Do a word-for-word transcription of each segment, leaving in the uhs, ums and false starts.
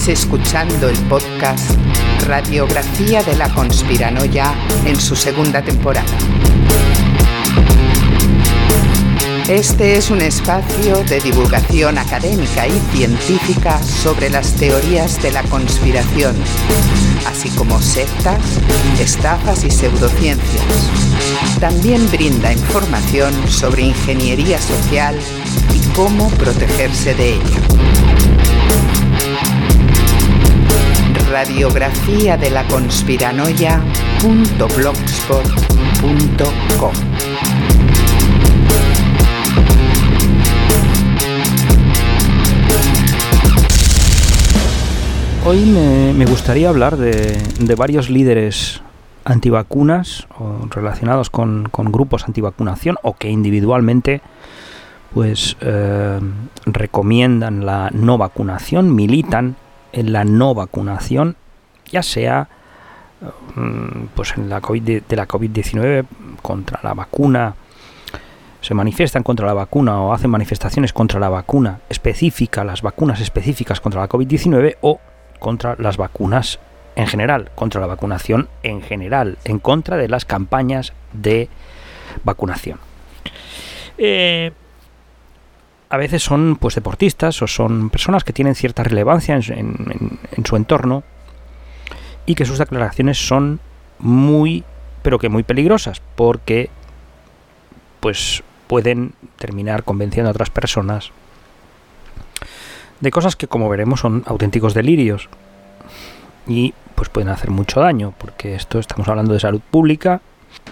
escuchando el podcast Radiografía de la Conspiranoia en su segunda temporada. Este es un espacio de divulgación académica y científica sobre las teorías de la conspiración, así como sectas, estafas y pseudociencias. También brinda información sobre ingeniería social y cómo protegerse de ella. Radiografía de la Conspiranoia punto blogspot punto com. Hoy me, me gustaría hablar de, de varios líderes antivacunas o relacionados con, con grupos antivacunación o que individualmente pues eh, recomiendan la no vacunación, militan en la no vacunación, ya sea pues en la COVID de, de la COVID diecinueve contra la vacuna, se manifiestan contra la vacuna o hacen manifestaciones contra la vacuna específica, las vacunas específicas contra la COVID diecinueve o contra las vacunas en general, contra la vacunación en general, en contra de las campañas de vacunación. Eh, a veces son pues deportistas o son personas que tienen cierta relevancia en, en, en su entorno y que sus declaraciones son muy, pero que muy peligrosas, porque pues pueden terminar convenciendo a otras personas de cosas que, como veremos, son auténticos delirios y pues pueden hacer mucho daño, porque esto estamos hablando de salud pública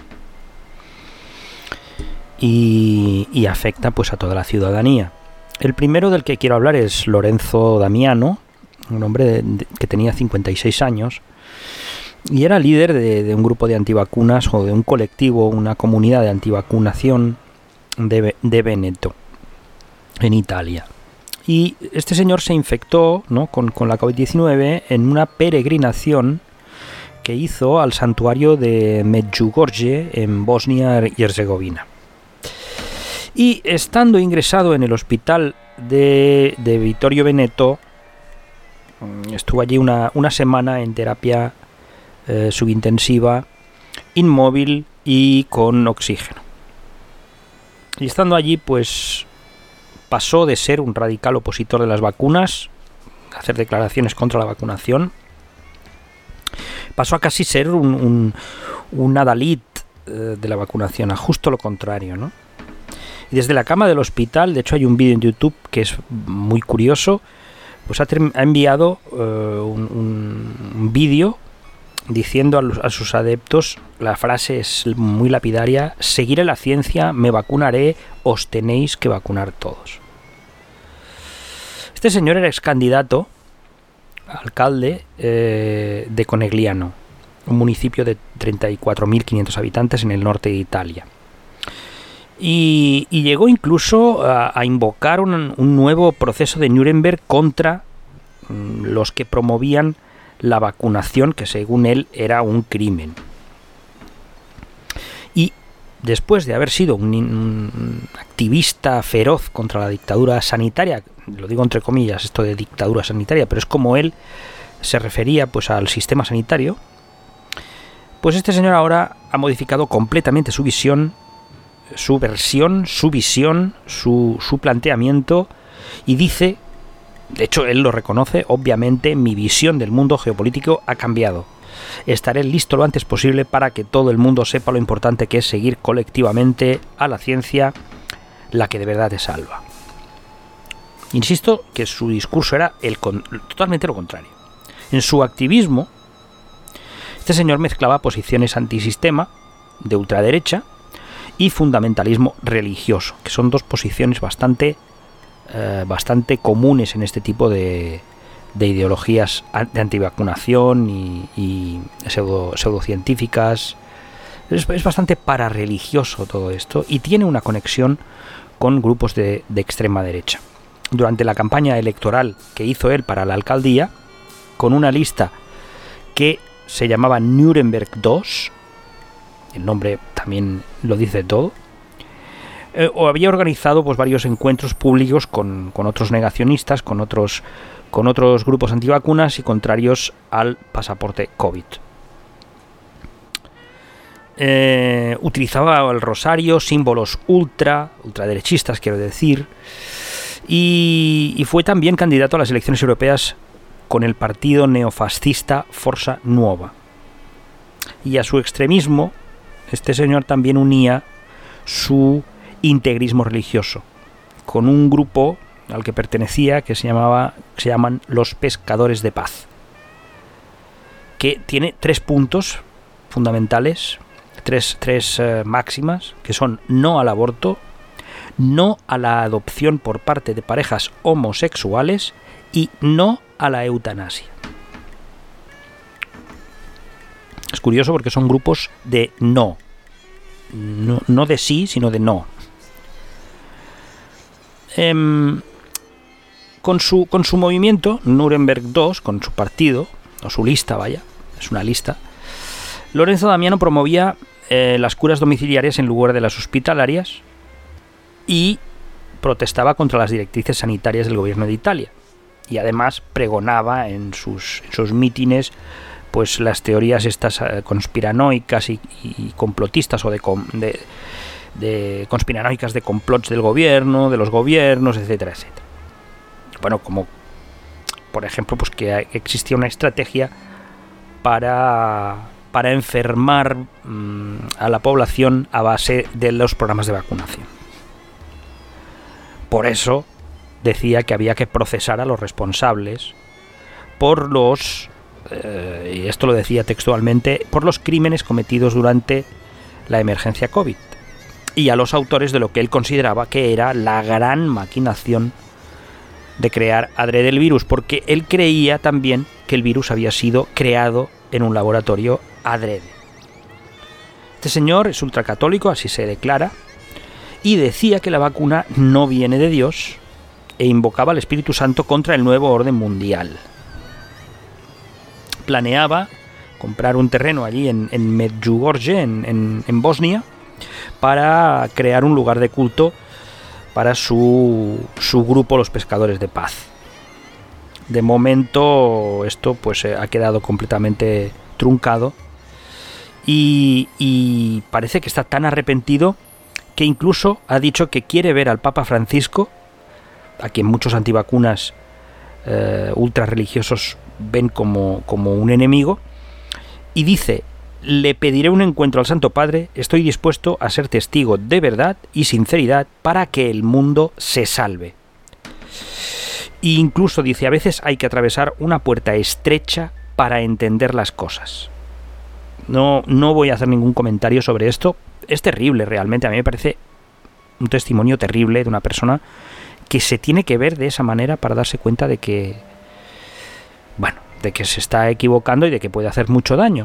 y, y afecta pues a toda la ciudadanía. El primero del que quiero hablar es Lorenzo Damiano, un hombre de, de, que tenía cincuenta y seis años y era líder de, de un grupo de antivacunas o de un colectivo, una comunidad de antivacunación de, de Veneto, en Italia. Y este señor se infectó, ¿no?, con, con la COVID diecinueve en una peregrinación que hizo al santuario de Medjugorje en Bosnia y Herzegovina. Y estando ingresado en el hospital de, de Vittorio Veneto, estuvo allí una, una semana en terapia eh, subintensiva, inmóvil y con oxígeno. Y estando allí, pues pasó de ser un radical opositor de las vacunas, hacer declaraciones contra la vacunación, pasó a casi ser un, un, un adalid eh, de la vacunación, a justo lo contrario, ¿no? Y desde la cama del hospital, de hecho hay un vídeo en YouTube que es muy curioso, pues ha, ha enviado eh, un, un, un vídeo diciendo a, los, a sus adeptos, la frase es muy lapidaria: seguiré la ciencia, me vacunaré, os tenéis que vacunar todos. Este señor era ex candidato a alcalde eh, de Conegliano, un municipio de treinta y cuatro mil quinientos habitantes en el norte de Italia. Y, y llegó incluso a, a invocar un, un nuevo proceso de Nuremberg contra mm, los que promovían la vacunación, que según él era un crimen. Y después de haber sido un, un activista feroz contra la dictadura sanitaria, lo digo entre comillas esto de dictadura sanitaria, pero es como él se refería pues al sistema sanitario, pues este señor ahora ha modificado completamente su visión, su versión, su visión, su, su planteamiento, y dice, de hecho él lo reconoce, obviamente mi visión del mundo geopolítico ha cambiado. Estaré listo lo antes posible para que todo el mundo sepa lo importante que es seguir colectivamente a la ciencia, la que de verdad te salva. Insisto que su discurso era el con, totalmente lo contrario. En su activismo, este señor mezclaba posiciones antisistema, de ultraderecha, y fundamentalismo religioso, que son dos posiciones bastante, eh, bastante comunes en este tipo de, de ideologías de antivacunación y, y pseudo, pseudocientíficas. Es, es bastante parareligioso todo esto y tiene una conexión con grupos de, de extrema derecha. Durante la campaña electoral que hizo él para la alcaldía, con una lista que se llamaba Nuremberg dos, el nombre también lo dice todo, eh, o había organizado pues varios encuentros públicos con, con otros negacionistas, con otros con otros grupos antivacunas y contrarios al pasaporte COVID. Eh, utilizaba el rosario, símbolos ultra, ultraderechistas quiero decir, y, y fue también candidato a las elecciones europeas con el partido neofascista Forza Nuova. Y a su extremismo, este señor también unía su integrismo religioso con un grupo al que pertenecía que se llamaba, se llaman los Pescadores de Paz, que tiene tres puntos fundamentales, tres, tres eh, máximas, que son no al aborto, no a la adopción por parte de parejas homosexuales y no a la eutanasia. Es curioso porque son grupos de no. No, no de sí, sino de no. Eh, con, su, con su movimiento, Nuremberg dos, con su partido, o su lista, vaya, es una lista, Lorenzo Damiano promovía eh, las curas domiciliarias en lugar de las hospitalarias y protestaba contra las directrices sanitarias del gobierno de Italia. Y además pregonaba en sus, en sus mítines pues las teorías estas conspiranoicas y, y complotistas o de, de, de conspiranoicas de complots del gobierno, de los gobiernos, etcétera, etcétera. Bueno, como por ejemplo pues que existía una estrategia para, para enfermar mmm, a la población a base de los programas de vacunación. Por eso decía que había que procesar a los responsables por los, eh, y esto lo decía textualmente, por los crímenes cometidos durante la emergencia COVID y a los autores de lo que él consideraba que era la gran maquinación de crear adrede el virus, porque él creía también que el virus había sido creado en un laboratorio adrede. Este señor es ultracatólico, así se declara, y decía que la vacuna no viene de Dios e invocaba al Espíritu Santo contra el nuevo orden mundial. Planeaba comprar un terreno allí en, en Medjugorje, en, en, en Bosnia, para crear un lugar de culto para su, su grupo, los Pescadores de Paz. De momento esto pues ha quedado completamente truncado y, y parece que está tan arrepentido que incluso ha dicho que quiere ver al Papa Francisco, a quien muchos antivacunas eh, ultra religiosos ven como, como un enemigo, y dice: le pediré un encuentro al Santo Padre, estoy dispuesto a ser testigo de verdad y sinceridad para que el mundo se salve. E incluso dice: a veces hay que atravesar una puerta estrecha para entender las cosas. No, no voy a hacer ningún comentario sobre esto. Es terrible realmente, a mí me parece un testimonio terrible de una persona que se tiene que ver de esa manera para darse cuenta de que, bueno, de que se está equivocando y de que puede hacer mucho daño.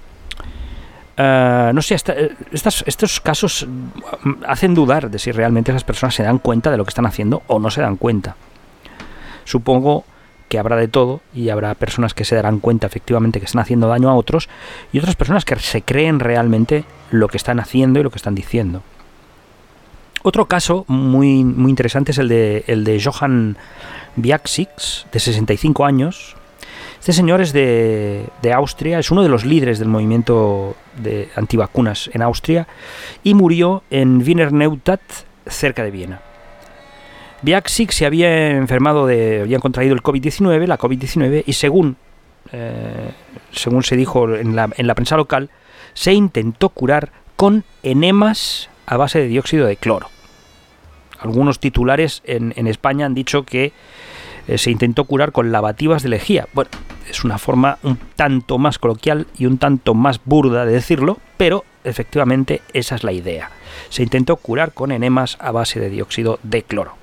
Uh, no sé, hasta, estas, estos casos hacen dudar de si realmente esas personas se dan cuenta de lo que están haciendo o no se dan cuenta. Supongo que habrá de todo y habrá personas que se darán cuenta efectivamente que están haciendo daño a otros y otras personas que se creen realmente lo que están haciendo y lo que están diciendo. Otro caso muy, muy interesante es el de, el de Johann Biaksix, de sesenta y cinco años. Este señor es de, de Austria, es uno de los líderes del movimiento de antivacunas en Austria y murió en Wiener Neustadt, cerca de Viena. Biaksix se había enfermado de, había contraído el COVID diecinueve, la COVID diecinueve, y según, eh, según se dijo en la, en la prensa local, se intentó curar con enemas a base de dióxido de cloro. Algunos titulares en, en España han dicho que eh, se intentó curar con lavativas de lejía. Bueno, es una forma un tanto más coloquial y un tanto más burda de decirlo, pero efectivamente esa es la idea. Se intentó curar con enemas a base de dióxido de cloro.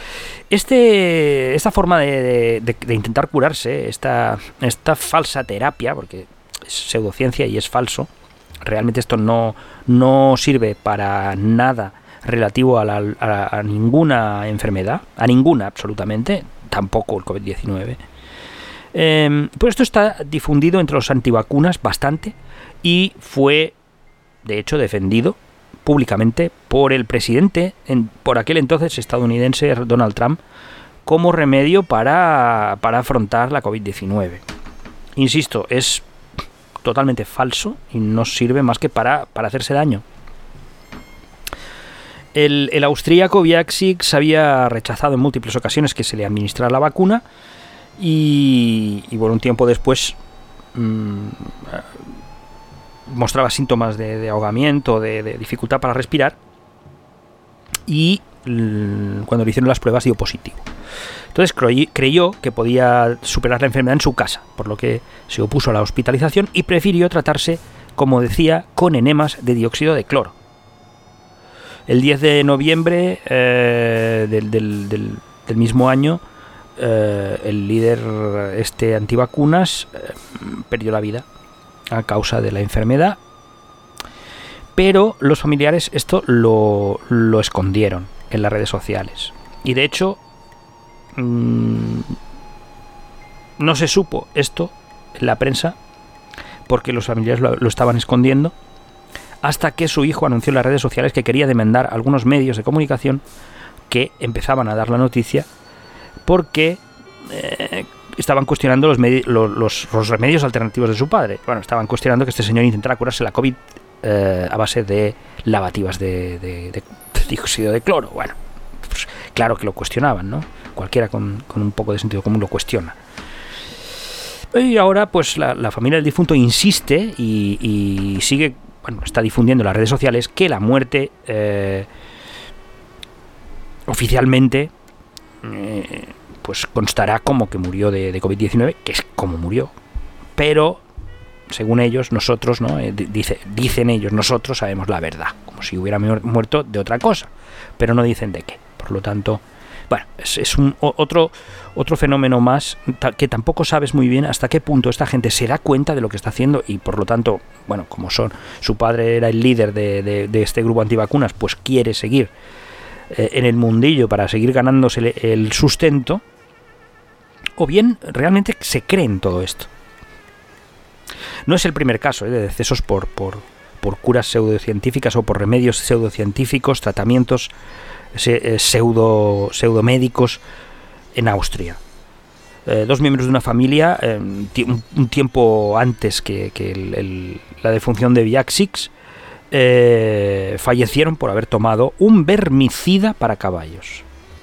Este, esta forma de, de, de intentar curarse, esta, esta falsa terapia, porque es pseudociencia y es falso, realmente esto no, no sirve para nada relativo a, la, a, a ninguna enfermedad, a ninguna absolutamente, tampoco el COVID diecinueve. Eh, pues esto está difundido entre los antivacunas bastante y fue, de hecho, defendido públicamente por el presidente, en, por aquel entonces estadounidense Donald Trump, como remedio para, para afrontar la covid diecinueve. Insisto, es totalmente falso y no sirve más que para, para hacerse daño. El, el austríaco Viaxix había rechazado en múltiples ocasiones que se le administrara la vacuna y, y bueno, un tiempo después mmm, mostraba síntomas de, de ahogamiento, de, de dificultad para respirar, y l- cuando le hicieron las pruebas dio positivo. Entonces creyó, creyó que podía superar la enfermedad en su casa, por lo que se opuso a la hospitalización y prefirió tratarse, como decía, con enemas de dióxido de cloro. El diez de noviembre eh, del, del, del, del mismo año, eh, el líder este antivacunas eh, perdió la vida a causa de la enfermedad, pero los familiares esto lo, lo escondieron en las redes sociales. Y de hecho, mmm, no se supo esto en la prensa porque los familiares lo, lo estaban escondiendo, hasta que su hijo anunció en las redes sociales que quería demandar a algunos medios de comunicación que empezaban a dar la noticia porque eh, estaban cuestionando los, medi- los, los, los remedios alternativos de su padre. Bueno, estaban cuestionando que este señor intentara curarse la COVID eh, a base de lavativas de, de, de dióxido de cloro. Bueno, pues claro que lo cuestionaban, ¿no? Cualquiera con, con un poco de sentido común lo cuestiona. Y ahora, pues la, la familia del difunto insiste y, y sigue, bueno, está difundiendo en las redes sociales que la muerte eh, oficialmente eh, pues constará como que murió de, de covid diecinueve, que es como murió, pero según ellos, nosotros, ¿no? Eh, dice, dicen ellos, nosotros sabemos la verdad, como si hubiera muerto de otra cosa, pero no dicen de qué. Por lo tanto, bueno, es, es un otro otro fenómeno más que tampoco sabes muy bien hasta qué punto esta gente se da cuenta de lo que está haciendo y por lo tanto, bueno, como son su padre era el líder de, de, de este grupo antivacunas, pues quiere seguir eh, en el mundillo para seguir ganándose el, el sustento, o bien realmente se creen todo esto. No es el primer caso eh, de decesos por, por, por curas pseudocientíficas o por remedios pseudocientíficos, tratamientos se, eh, pseudo, pseudomédicos en Austria. Eh, dos miembros de una familia, eh, un, un tiempo antes que, que el, el, la defunción de Viaxix, eh, fallecieron por haber tomado un vermicida para caballos.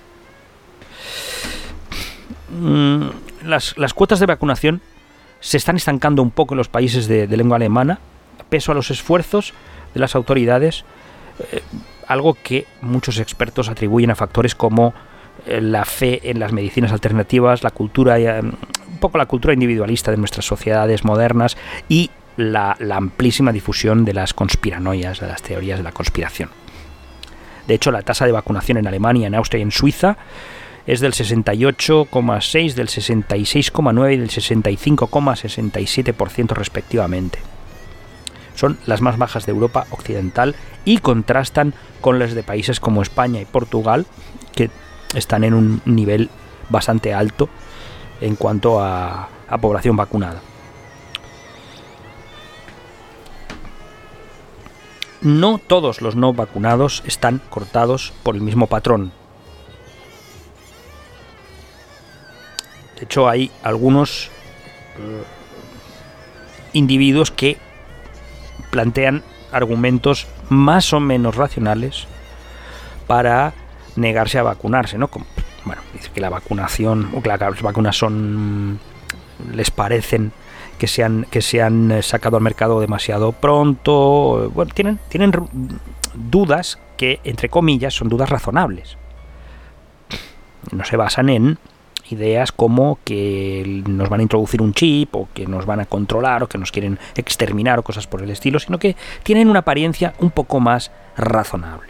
Mm, las, las cuotas de vacunación se están estancando un poco en los países de, de lengua alemana, pese a los esfuerzos de las autoridades, eh, algo que muchos expertos atribuyen a factores como eh, la fe en las medicinas alternativas, la cultura, eh, un poco la cultura individualista de nuestras sociedades modernas y la, la amplísima difusión de las conspiranoias, de las teorías de la conspiración. De hecho, la tasa de vacunación en Alemania, en Austria y en Suiza es del sesenta y ocho coma seis por ciento, del sesenta y seis coma nueve por ciento y del sesenta y cinco coma sesenta y siete por ciento respectivamente. Son las más bajas de Europa occidental y contrastan con las de países como España y Portugal, que están en un nivel bastante alto en cuanto a, a población vacunada. No todos los no vacunados están cortados por el mismo patrón. De hecho, hay algunos eh, individuos que plantean argumentos más o menos racionales para negarse a vacunarse, ¿no? Como, bueno, dice que la vacunación o que las vacunas son les parecen que se han que se han sacado al mercado demasiado pronto. Bueno, tienen tienen dudas que, entre comillas, son dudas razonables. No se basan en ideas como que nos van a introducir un chip o que nos van a controlar o que nos quieren exterminar o cosas por el estilo, sino que tienen una apariencia un poco más razonable.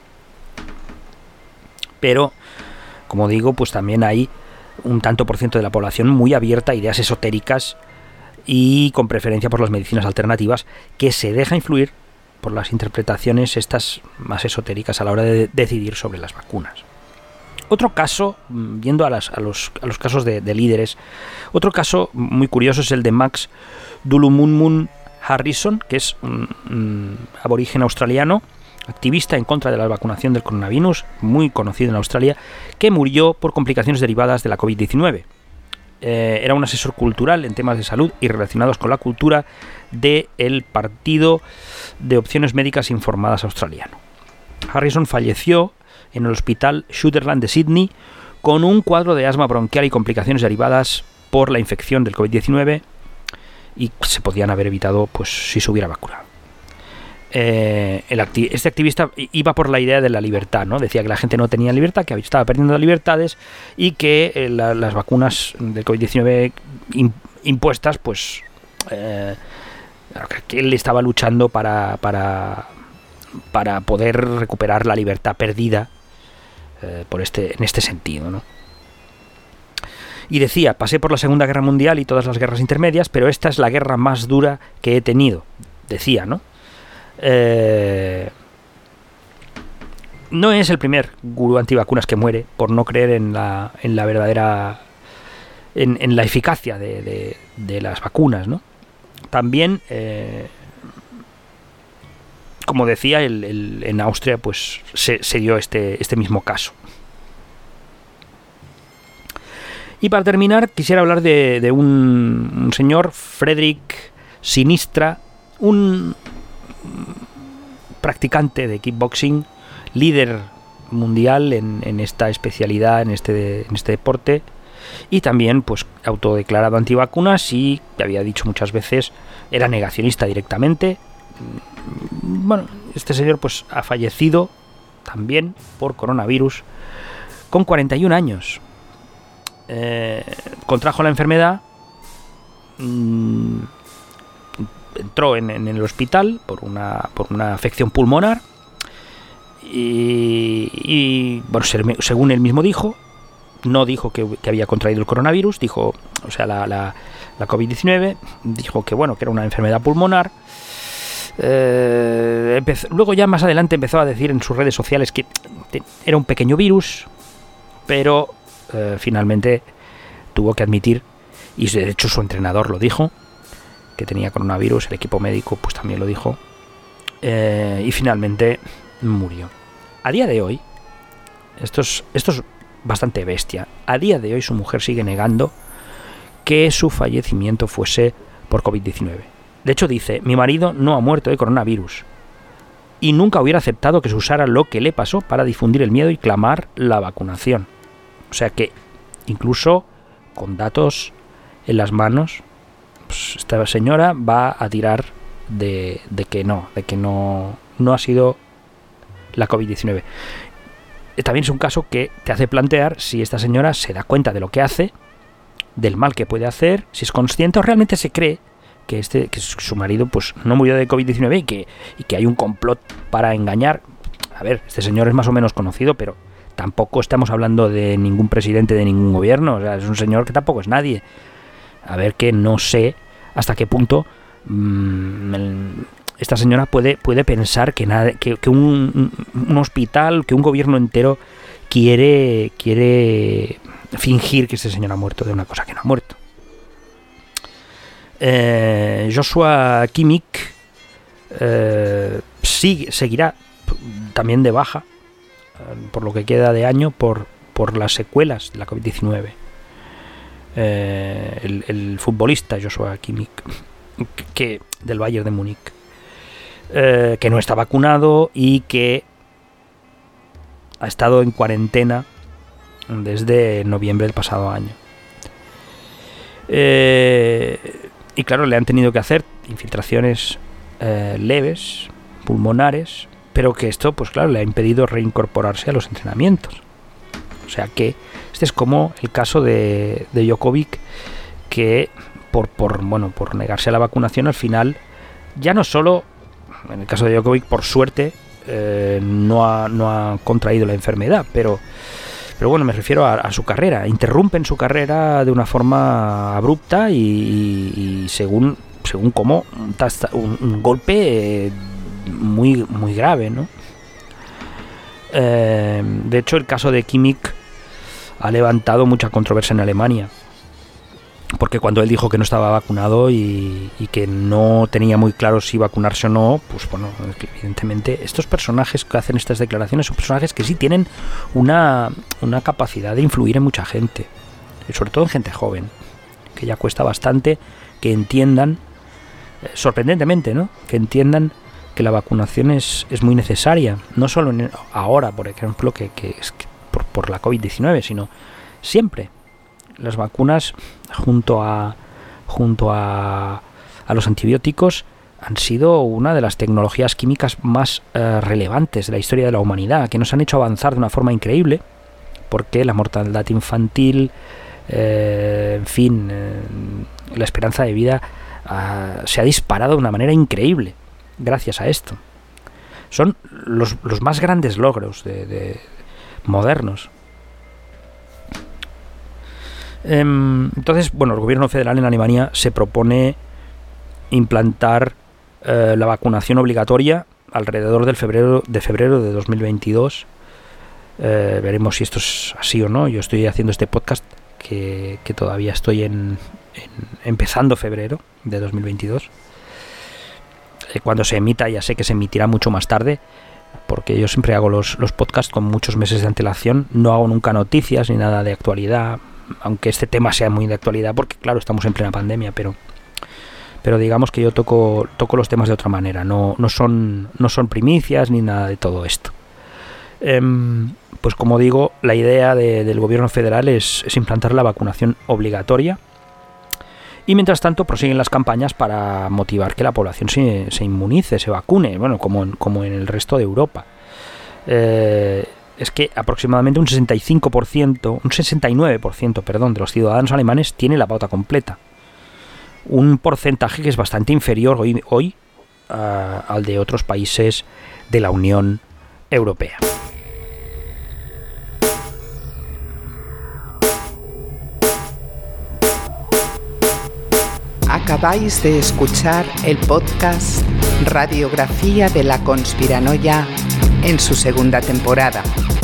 Pero, como digo, pues también hay un tanto por ciento de la población muy abierta a ideas esotéricas y con preferencia por las medicinas alternativas, que se deja influir por las interpretaciones estas más esotéricas a la hora de decidir sobre las vacunas. Otro caso, viendo a, las, a, los, a los casos de, de líderes, otro caso muy curioso es el de Max Dulumunmun Harrison, que es un, un aborigen australiano activista en contra de la vacunación del coronavirus, muy conocido en Australia, que murió por complicaciones derivadas de la covid diecinueve. Eh, era un asesor cultural en temas de salud y relacionados con la cultura del Partido de Opciones Médicas Informadas australiano. Harrison falleció en el Hospital Sutherland de Sydney con un cuadro de asma bronquial y complicaciones derivadas por la infección del covid diecinueve, y se podían haber evitado pues si se hubiera vacunado. Eh, el acti- este activista iba por la idea de la libertad, ¿no? Decía que la gente no tenía libertad, que estaba perdiendo libertades y que eh, la, las vacunas del covid diecinueve in- impuestas, pues eh, que él estaba luchando para, para, para poder recuperar la libertad perdida eh, por este, en este sentido, ¿no? Y decía, pasé por la Segunda Guerra Mundial y todas las guerras intermedias, pero esta es la guerra más dura que he tenido, decía, ¿no? Eh, no es el primer gurú antivacunas que muere por no creer en la, en la verdadera en, en la eficacia de, de, de las vacunas, ¿no? También eh, como decía el, el, en Austria pues se, se dio este, este mismo caso. Y para terminar quisiera hablar de, de un, un señor, Frederick Sinistra, un practicante de kickboxing, líder mundial en, en esta especialidad, en este, en este deporte, y también pues autodeclarado antivacunas, y que había dicho muchas veces era negacionista directamente. Bueno, este señor pues ha fallecido también por coronavirus con cuarenta y un años. Eh, contrajo la enfermedad, mmm, entró en, en el hospital por una, por una afección pulmonar y, y bueno, según él mismo dijo, no dijo que, que había contraído el coronavirus, dijo, o sea, la, la, la covid diecinueve, dijo que bueno, que era una enfermedad pulmonar. Eh, empezó, luego ya más adelante empezó a decir en sus redes sociales que te, era un pequeño virus, pero eh, finalmente tuvo que admitir, y de hecho su entrenador lo dijo, que tenía coronavirus, el equipo médico pues también lo dijo, eh, y finalmente murió. A día de hoy, esto es, esto es bastante bestia, a día de hoy su mujer sigue negando que su fallecimiento fuese por covid diecinueve. De hecho dice, mi marido no ha muerto de coronavirus y nunca hubiera aceptado que se usara lo que le pasó para difundir el miedo y clamar la vacunación. O sea que incluso con datos en las manos, pues esta señora va a tirar de, de que no, de que no, no ha sido la covid diecinueve. También es un caso que te hace plantear si esta señora se da cuenta de lo que hace, del mal que puede hacer, si es consciente o realmente se cree que este que su marido pues no murió de covid diecinueve y que, y que hay un complot para engañar. A ver, este señor es más o menos conocido, pero tampoco estamos hablando de ningún presidente de ningún gobierno, o sea, es un señor que tampoco es nadie. A ver, que no sé hasta qué punto mmm, el, esta señora puede, puede pensar que, nada, que, que un, un hospital, que un gobierno entero quiere, quiere fingir que este señor ha muerto de una cosa que no ha muerto. Eh, Joshua Kimmich eh, sigue, seguirá también de baja por lo que queda de año por, por las secuelas de la covid diecinueve. Eh, el, el futbolista Joshua Kimmich, que, del Bayern de Múnich, eh, que no está vacunado y que ha estado en cuarentena desde noviembre del pasado año. Eh, y claro, le han tenido que hacer infiltraciones eh, leves, pulmonares, pero que esto, pues claro, le ha impedido reincorporarse a los entrenamientos. O sea que este es como el caso de, de Djokovic, que por, por, bueno, por negarse a la vacunación al final, ya no solo, en el caso de Djokovic, por suerte, eh, no, ha, no ha contraído la enfermedad, pero, pero bueno, me refiero a, a su carrera. Interrumpen su carrera de una forma abrupta y, y, y según, según como un, un golpe... Eh, muy muy grave, ¿no? Eh, de hecho, el caso de Kimmich ha levantado mucha controversia en Alemania, porque cuando él dijo que no estaba vacunado y, y que no tenía muy claro si vacunarse o no, pues bueno, evidentemente estos personajes que hacen estas declaraciones son personajes que sí tienen una, una capacidad de influir en mucha gente, y sobre todo en gente joven, que ya cuesta bastante que entiendan, eh, sorprendentemente, ¿no?, que entiendan que la vacunación es, es muy necesaria, no solo en, ahora, por ejemplo, que, que es que por, por la covid diecinueve, sino siempre. Las vacunas, junto a junto a, a los antibióticos, han sido una de las tecnologías químicas más eh, relevantes de la historia de la humanidad, que nos han hecho avanzar de una forma increíble, porque la mortalidad infantil, eh, en fin, eh, la esperanza de vida eh, se ha disparado de una manera increíble gracias a esto. Son los, los más grandes logros de, de modernos. Entonces, bueno, el gobierno federal en Alemania se propone implantar eh, la vacunación obligatoria alrededor del febrero de febrero de dos mil veintidós. Eh, veremos si esto es así o no. Yo estoy haciendo este podcast que, que todavía estoy en, en empezando febrero de dos mil veintidós. Eh, cuando se emita, ya sé que se emitirá mucho más tarde, porque yo siempre hago los, los podcasts con muchos meses de antelación. No hago nunca noticias ni nada de actualidad, aunque este tema sea muy de actualidad, porque claro, estamos en plena pandemia, pero pero digamos que yo toco toco los temas de otra manera, no no son no son primicias ni nada de todo esto. Eh, pues como digo, la idea de, del gobierno federal es, es implantar la vacunación obligatoria, y mientras tanto prosiguen las campañas para motivar que la población se, se inmunice, se vacune, bueno, como en, como en el resto de Europa. Eh, es que aproximadamente un sesenta y cinco por ciento, un sesenta y nueve por ciento, perdón, de los ciudadanos alemanes tiene la pauta completa. Un porcentaje que es bastante inferior hoy, hoy uh, al de otros países de la Unión Europea. Acabáis de escuchar el podcast Radiografía de la Conspiranoia en su segunda temporada.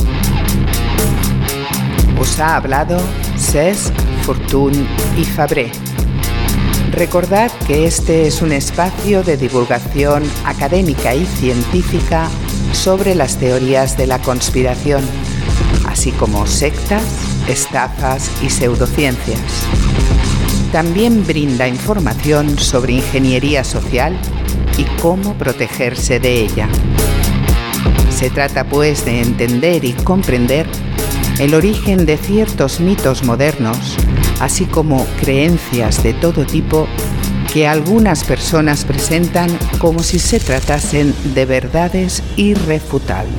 Os ha hablado Cesc, Fortuny y Fabré. Recordad que este es un espacio de divulgación académica y científica sobre las teorías de la conspiración, así como sectas, estafas y pseudociencias. También brinda información sobre ingeniería social y cómo protegerse de ella. Se trata pues de entender y comprender el origen de ciertos mitos modernos, así como creencias de todo tipo que algunas personas presentan como si se tratasen de verdades irrefutables.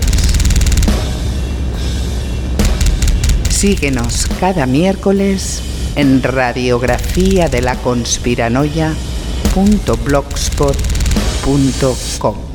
Síguenos cada miércoles en radiografía de la conspiranoia punto blogspot punto com.